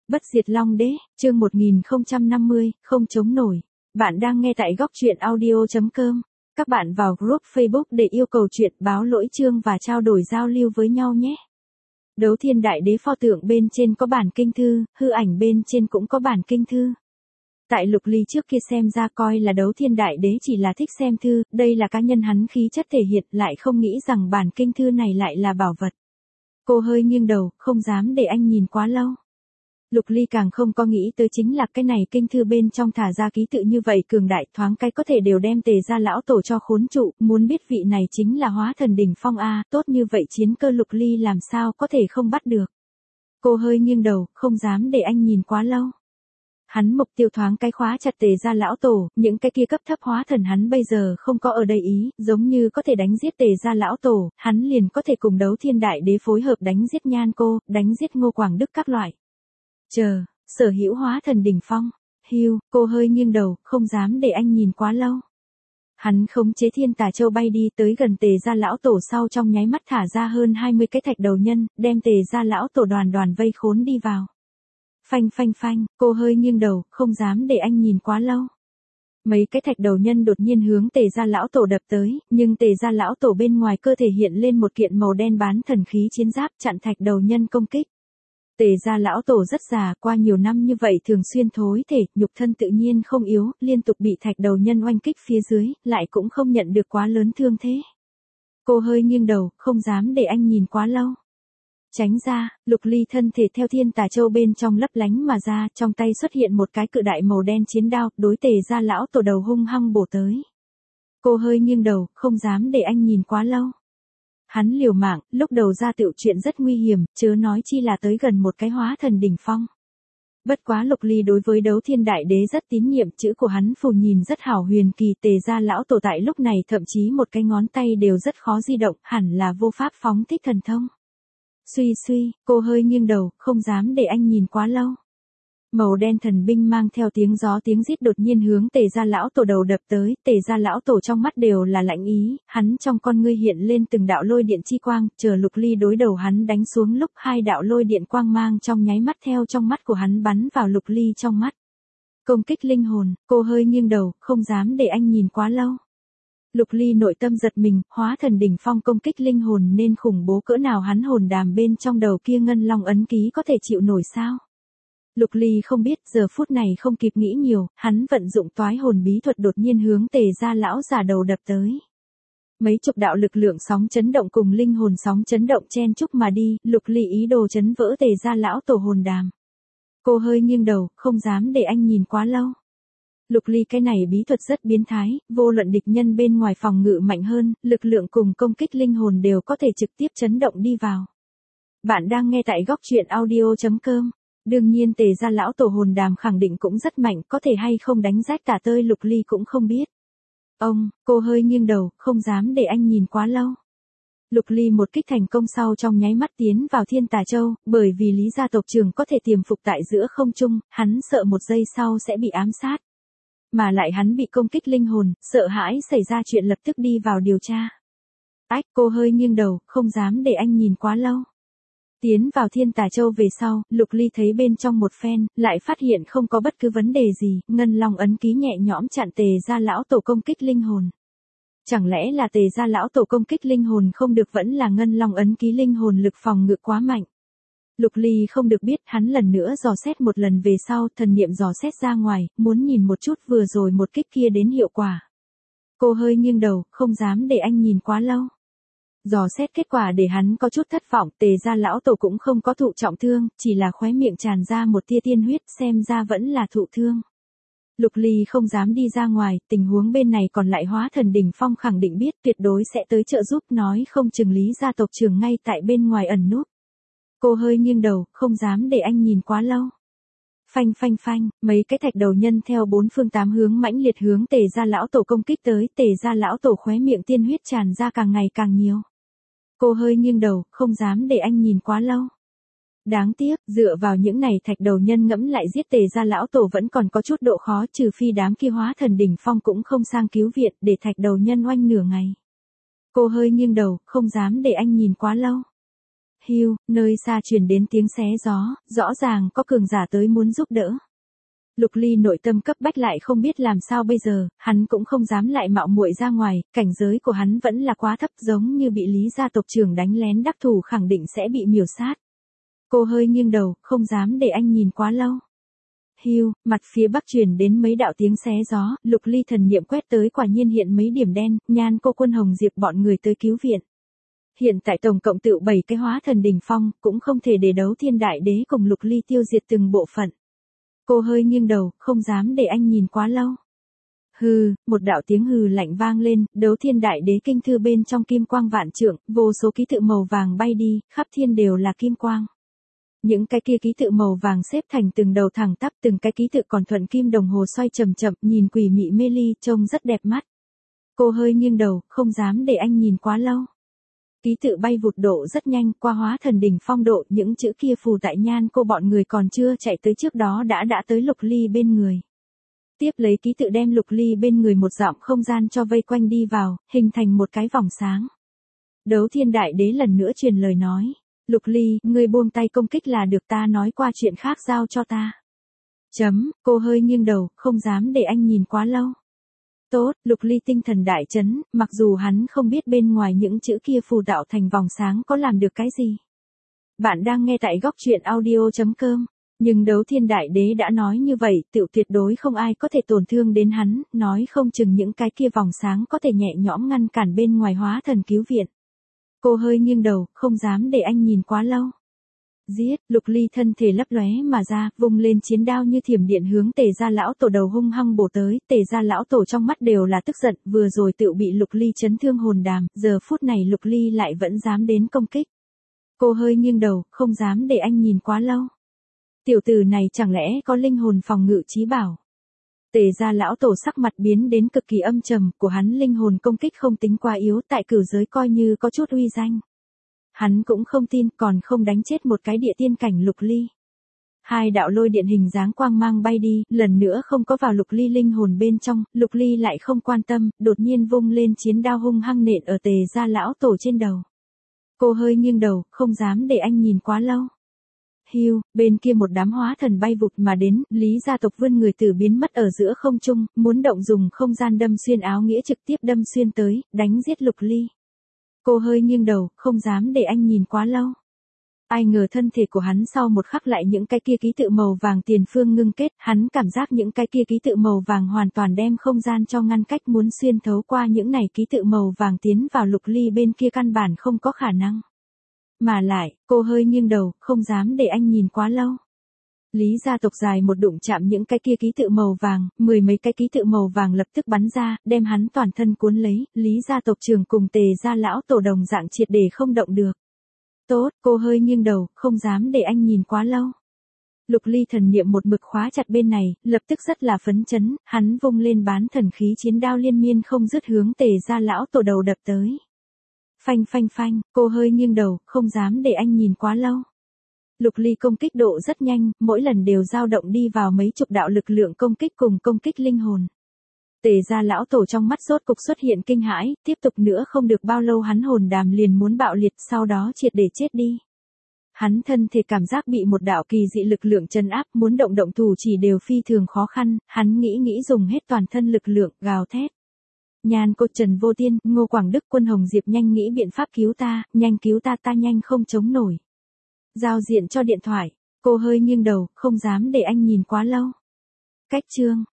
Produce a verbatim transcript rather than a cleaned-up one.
Bất diệt Long Đế, chương một nghìn không trăm năm mươi, không chống nổi. Bạn đang nghe tại góc truyện audio chấm com. Các bạn vào group Facebook để yêu cầu chuyện, báo lỗi chương và trao đổi giao lưu với nhau nhé. Đấu Thiên Đại Đế pho tượng bên trên có bản kinh thư, hư ảnh bên trên cũng có bản kinh thư. Tại Lục Ly trước kia xem ra coi là Đấu Thiên Đại Đế chỉ là thích xem thư, đây là cá nhân hắn khí chất thể hiện, lại không nghĩ rằng bản kinh thư này lại là bảo vật. Cô hơi nghiêng đầu, không dám để anh nhìn quá lâu. Lục Ly càng không có nghĩ tới chính là cái này kinh thư bên trong thả ra ký tự như vậy cường đại, thoáng cái có thể đều đem Tề gia lão tổ cho khốn trụ, muốn biết vị này chính là Hóa Thần đỉnh phong a, tốt như vậy chiến cơ Lục Ly làm sao có thể không bắt được. Cô hơi nghiêng đầu, không dám để anh nhìn quá lâu. Hắn mục tiêu thoáng cái khóa chặt Tề gia lão tổ, những cái kia cấp thấp hóa thần hắn bây giờ không có ở đây ý, giống như có thể đánh giết Tề gia lão tổ, hắn liền có thể cùng Đấu Thiên Đại Đế phối hợp đánh giết Nhan Cô, đánh giết Ngô Quảng Đức các loại. Chờ, sở hữu Hóa Thần đỉnh phong. Hưu, cô hơi nghiêng đầu, không dám để anh nhìn quá lâu. Hắn khống chế Thiên Tà Châu bay đi tới gần Tề gia lão tổ sau trong nháy mắt thả ra hơn hai mươi cái thạch đầu nhân, đem Tề gia lão tổ đoàn đoàn vây khốn đi vào. Phanh phanh phanh, cô hơi nghiêng đầu, không dám để anh nhìn quá lâu. Mấy cái thạch đầu nhân đột nhiên hướng Tề gia lão tổ đập tới, nhưng Tề gia lão tổ bên ngoài cơ thể hiện lên một kiện màu đen bán thần khí chiến giáp chặn thạch đầu nhân công kích. Tề gia lão tổ rất già, qua nhiều năm như vậy thường xuyên thối thể, nhục thân tự nhiên không yếu, liên tục bị thạch đầu nhân oanh kích phía dưới, lại cũng không nhận được quá lớn thương thế. Cô hơi nghiêng đầu, không dám để anh nhìn quá lâu. Tránh ra, Lục Ly thân thể theo Thiên Tà Châu bên trong lấp lánh mà ra, trong tay xuất hiện một cái cự đại màu đen chiến đao, đối Tề gia lão tổ đầu hung hăng bổ tới. Cô hơi nghiêng đầu, không dám để anh nhìn quá lâu. Hắn liều mạng, lúc đầu ra tựu chuyện rất nguy hiểm, chớ nói chi là tới gần một cái Hóa Thần đỉnh phong. Bất quá Lục Ly đối với Đấu Thiên Đại Đế rất tín nhiệm, chữ của hắn phù nhìn rất hảo huyền kỳ, Tề gia lão tổ tại lúc này thậm chí một cái ngón tay đều rất khó di động, hẳn là vô pháp phóng thích thần thông. Suy suy, cô hơi nghiêng đầu, không dám để anh nhìn quá lâu. Màu đen thần binh mang theo tiếng gió tiếng rít đột nhiên hướng Tề gia lão tổ đầu đập tới, Tề gia lão tổ trong mắt đều là lạnh ý, hắn trong con ngươi hiện lên từng đạo lôi điện chi quang, chờ Lục Ly đối đầu hắn đánh xuống lúc hai đạo lôi điện quang mang trong nháy mắt theo trong mắt của hắn bắn vào Lục Ly trong mắt. Công kích linh hồn, cô hơi nghiêng đầu, không dám để anh nhìn quá lâu. Lục Ly nội tâm giật mình, Hóa Thần đỉnh phong công kích linh hồn nên khủng bố cỡ nào, hắn hồn đàm bên trong đầu kia ngân long ấn ký có thể chịu nổi sao? Lục Ly không biết, giờ phút này không kịp nghĩ nhiều, hắn vận dụng toái hồn bí thuật đột nhiên hướng Tề gia lão già đầu đập tới. Mấy chục đạo lực lượng sóng chấn động cùng linh hồn sóng chấn động chen chúc mà đi, Lục Ly ý đồ chấn vỡ Tề gia lão tổ hồn đàm. Cô hơi nghiêng đầu, không dám để anh nhìn quá lâu. Lục Ly cái này bí thuật rất biến thái, vô luận địch nhân bên ngoài phòng ngự mạnh hơn, lực lượng cùng công kích linh hồn đều có thể trực tiếp chấn động đi vào. Bạn đang nghe tại góc truyện audio chấm com. Đương nhiên Tề gia lão tổ hồn đàm khẳng định cũng rất mạnh, có thể hay không đánh rách tả tơi Lục Ly cũng không biết. Ông, cô hơi nghiêng đầu, không dám để anh nhìn quá lâu. Lục Ly một kích thành công sau trong nháy mắt tiến vào Thiên Tà Châu, bởi vì Lý gia tộc trưởng có thể tiềm phục tại giữa không trung, hắn sợ một giây sau sẽ bị ám sát. Mà lại hắn bị công kích linh hồn, sợ hãi xảy ra chuyện lập tức đi vào điều tra. Ách, cô hơi nghiêng đầu, không dám để anh nhìn quá lâu. Tiến vào Thiên Tà Châu về sau, Lục Ly thấy bên trong một phen, lại phát hiện không có bất cứ vấn đề gì, ngân long ấn ký nhẹ nhõm chặn Tề gia lão tổ công kích linh hồn. Chẳng lẽ là Tề gia lão tổ công kích linh hồn không được, vẫn là ngân long ấn ký linh hồn lực phòng ngự quá mạnh. Lục Ly không được biết, hắn lần nữa dò xét một lần về sau, thần niệm dò xét ra ngoài, muốn nhìn một chút vừa rồi một kích kia đến hiệu quả. Cô hơi nghiêng đầu, không dám để anh nhìn quá lâu. Dò xét kết quả để hắn có chút thất vọng, Tề gia lão tổ cũng không có thụ trọng thương, chỉ là khóe miệng tràn ra một tia tiên huyết, xem ra vẫn là thụ thương. Lục Ly không dám đi ra ngoài, tình huống bên này còn lại Hóa Thần đỉnh phong khẳng định biết, tuyệt đối sẽ tới trợ giúp, nói không chừng Lý gia tộc trưởng ngay tại bên ngoài ẩn núp. Cô hơi nghiêng đầu, không dám để anh nhìn quá lâu. Phanh phanh phanh, mấy cái thạch đầu nhân theo bốn phương tám hướng mãnh liệt hướng Tề gia lão tổ công kích tới, Tề gia lão tổ khóe miệng tiên huyết tràn ra càng ngày càng nhiều. Cô hơi nghiêng đầu, không dám để anh nhìn quá lâu. Đáng tiếc, dựa vào những này thạch đầu nhân ngẫm lại giết Tề gia lão tổ vẫn còn có chút độ khó, trừ phi đám kia Hóa Thần đỉnh phong cũng không sang cứu viện, để thạch đầu nhân oanh nửa ngày. Cô hơi nghiêng đầu, không dám để anh nhìn quá lâu. Hiu, nơi xa truyền đến tiếng xé gió, rõ ràng có cường giả tới muốn giúp đỡ. Lục Ly nội tâm cấp bách lại không biết làm sao bây giờ, hắn cũng không dám lại mạo muội ra ngoài, cảnh giới của hắn vẫn là quá thấp, giống như bị Lý gia tộc trưởng đánh lén đắc thủ khẳng định sẽ bị miểu sát. Cô hơi nghiêng đầu, không dám để anh nhìn quá lâu. Hiu, mặt phía bắc truyền đến mấy đạo tiếng xé gió, Lục Ly thần niệm quét tới quả nhiên hiện mấy điểm đen, Nhan Cô Quân Hồng Diệp bọn người tới cứu viện. Hiện tại tổng cộng tự bảy cái hóa thần đỉnh phong, cũng không thể để Đấu Thiên Đại Đế cùng Lục Ly tiêu diệt từng bộ phận. Cô hơi nghiêng đầu, không dám để anh nhìn quá lâu. Hừ, một đạo tiếng hừ lạnh vang lên, Đấu Thiên Đại Đế kinh thư bên trong kim quang vạn trượng, vô số ký tự màu vàng bay đi, khắp thiên đều là kim quang. Những cái kia ký tự màu vàng xếp thành từng đầu thẳng tắp, từng cái ký tự còn thuận kim đồng hồ xoay chậm chậm, nhìn quỷ mị mê ly, trông rất đẹp mắt. Cô hơi nghiêng đầu, không dám để anh nhìn quá lâu. Ký tự bay vụt độ rất nhanh, qua hóa thần đỉnh phong độ, những chữ kia phù tại Nhan Cô bọn người còn chưa chạy tới trước đó đã đã tới Lục Ly bên người. Tiếp lấy ký tự đem Lục Ly bên người một dặm không gian cho vây quanh đi vào, hình thành một cái vòng sáng. Đấu Thiên Đại Đế lần nữa truyền lời nói. Lục Ly, ngươi buông tay công kích là được, ta nói qua chuyện khác giao cho ta. Chấm, cô hơi nghiêng đầu, không dám để anh nhìn quá lâu. Tốt, Lục Ly tinh thần đại chấn, mặc dù hắn không biết bên ngoài những chữ kia phù tạo thành vòng sáng có làm được cái gì. Bạn đang nghe tại góc truyện audio chấm com, nhưng Đấu Thiên Đại Đế đã nói như vậy, tự tuyệt đối không ai có thể tổn thương đến hắn, nói không chừng những cái kia vòng sáng có thể nhẹ nhõm ngăn cản bên ngoài hóa thần cứu viện. Cô hơi nghiêng đầu, không dám để anh nhìn quá lâu. Giết, Lục Ly thân thể lấp lóe mà ra, vung lên chiến đao như thiểm điện hướng Tề gia lão tổ đầu hung hăng bổ tới, Tề gia lão tổ trong mắt đều là tức giận, vừa rồi tự bị Lục Ly chấn thương hồn đàm, giờ phút này Lục Ly lại vẫn dám đến công kích. Cô hơi nghiêng đầu, không dám để anh nhìn quá lâu. Tiểu tử này chẳng lẽ có linh hồn phòng ngự chí bảo? Tề gia lão tổ sắc mặt biến đến cực kỳ âm trầm, của hắn linh hồn công kích không tính quá yếu, tại cửu giới coi như có chút uy danh. Hắn cũng không tin, còn không đánh chết một cái địa tiên cảnh Lục Ly. Hai đạo lôi điện hình dáng quang mang bay đi, lần nữa không có vào Lục Ly linh hồn bên trong, Lục Ly lại không quan tâm, đột nhiên vung lên chiến đao hung hăng nện ở Tề gia lão tổ trên đầu. Cô hơi nghiêng đầu, không dám để anh nhìn quá lâu. Hiu, bên kia một đám hóa thần bay vụt mà đến, Lý gia tộc vươn người tử biến mất ở giữa không trung, muốn động dùng không gian đâm xuyên áo nghĩa trực tiếp đâm xuyên tới, đánh giết Lục Ly. Cô hơi nghiêng đầu, không dám để anh nhìn quá lâu. Ai ngờ thân thể của hắn sau một khắc lại những cái kia ký tự màu vàng tiền phương ngưng kết, hắn cảm giác những cái kia ký tự màu vàng hoàn toàn đem không gian cho ngăn cách, muốn xuyên thấu qua những này ký tự màu vàng tiến vào Lục Ly bên kia căn bản không có khả năng. Mà lại, cô hơi nghiêng đầu, không dám để anh nhìn quá lâu. Lý gia tộc dài một đụng chạm những cái kia ký tự màu vàng, mười mấy cái ký tự màu vàng lập tức bắn ra, đem hắn toàn thân cuốn lấy, Lý gia tộc trưởng cùng Tề gia lão tổ đồng dạng triệt để không động được. Tốt, cô hơi nghiêng đầu, không dám để anh nhìn quá lâu. Lục Ly thần niệm một mực khóa chặt bên này, lập tức rất là phấn chấn, hắn vung lên bán thần khí chiến đao liên miên không dứt hướng Tề gia lão tổ đầu đập tới. Phanh phanh phanh, cô hơi nghiêng đầu, không dám để anh nhìn quá lâu. Lục Ly công kích độ rất nhanh, mỗi lần đều dao động đi vào mấy chục đạo lực lượng công kích cùng công kích linh hồn. Tề gia lão tổ trong mắt rốt cục xuất hiện kinh hãi, tiếp tục nữa không được bao lâu hắn hồn đàm liền muốn bạo liệt, sau đó triệt để chết đi. Hắn thân thể cảm giác bị một đạo kỳ dị lực lượng trấn áp, muốn động động thủ chỉ đều phi thường khó khăn, hắn nghĩ nghĩ dùng hết toàn thân lực lượng, gào thét. Nhan Cô, Trần Vô Tiên, Ngô Quảng Đức, Quân Hồng Diệp nhanh nghĩ biện pháp cứu ta, nhanh cứu ta, ta nhanh không chống nổi. Giao diện cho điện thoại, cô hơi nghiêng đầu, không dám để anh nhìn quá lâu. Cách chương